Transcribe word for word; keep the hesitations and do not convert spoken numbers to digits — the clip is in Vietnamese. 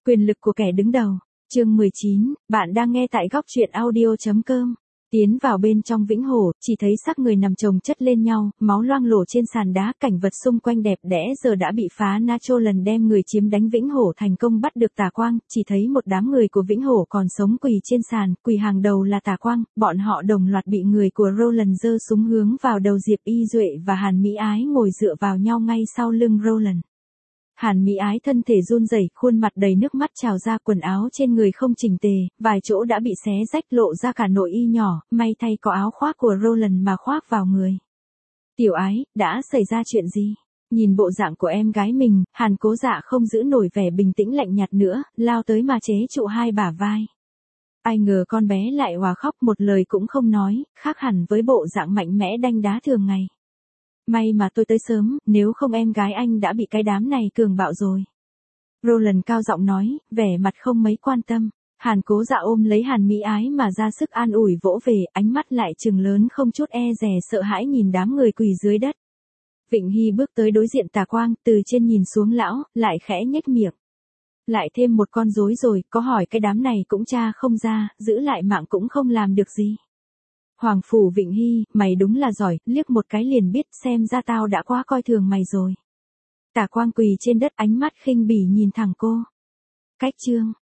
Quyền lực của kẻ đứng đầu. Chương mười chín, bạn đang nghe tại góc truyện audio chấm com. Tiến vào bên trong vĩnh hổ, chỉ thấy xác người nằm chồng chất lên nhau, máu loang lổ trên sàn đá, cảnh vật xung quanh đẹp đẽ giờ đã bị phá Nacho lần đem người chiếm đánh vĩnh hổ thành công bắt được Tà Quang, chỉ thấy một đám người của vĩnh hổ còn sống quỳ trên sàn, quỳ hàng đầu là Tà Quang, bọn họ đồng loạt bị người của Roland giơ súng hướng vào đầu. Diệp Y Duệ và Hàn Mỹ Ái ngồi dựa vào nhau ngay sau lưng Roland. Hàn Mỹ Ái thân thể run rẩy, khuôn mặt đầy nước mắt trào ra, quần áo trên người không chỉnh tề, vài chỗ đã bị xé rách lộ ra cả nội y nhỏ, may thay có áo khoác của Roland mà khoác vào người. Tiểu Ái, đã xảy ra chuyện gì? Nhìn bộ dạng của em gái mình, Hàn Cố Dạ không giữ nổi vẻ bình tĩnh lạnh nhạt nữa, lao tới mà chế trụ hai bả vai. Ai ngờ con bé lại òa khóc, một lời cũng không nói, khác hẳn với bộ dạng mạnh mẽ đanh đá thường ngày. May mà tôi tới sớm, nếu không em gái anh đã bị cái đám này cường bạo rồi. Roland cao giọng nói, vẻ mặt không mấy quan tâm. Hàn Cố Dạ ôm lấy Hàn Mỹ Ái mà ra sức an ủi vỗ về, ánh mắt lại trừng lớn không chút e dè sợ hãi nhìn đám người quỳ dưới đất. Vịnh Hy bước tới đối diện Tà Quang, từ trên nhìn xuống lão, lại khẽ nhếch miệng. Lại thêm một con rối rồi, có hỏi cái đám này cũng tra không ra, giữ lại mạng cũng không làm được gì. Hoàng phủ Vịnh Hy, mày đúng là giỏi, liếc một cái liền biết, xem ra tao đã quá coi thường mày rồi. Tà Quang quỳ trên đất, ánh mắt khinh bỉ nhìn thẳng cô. Cách chương,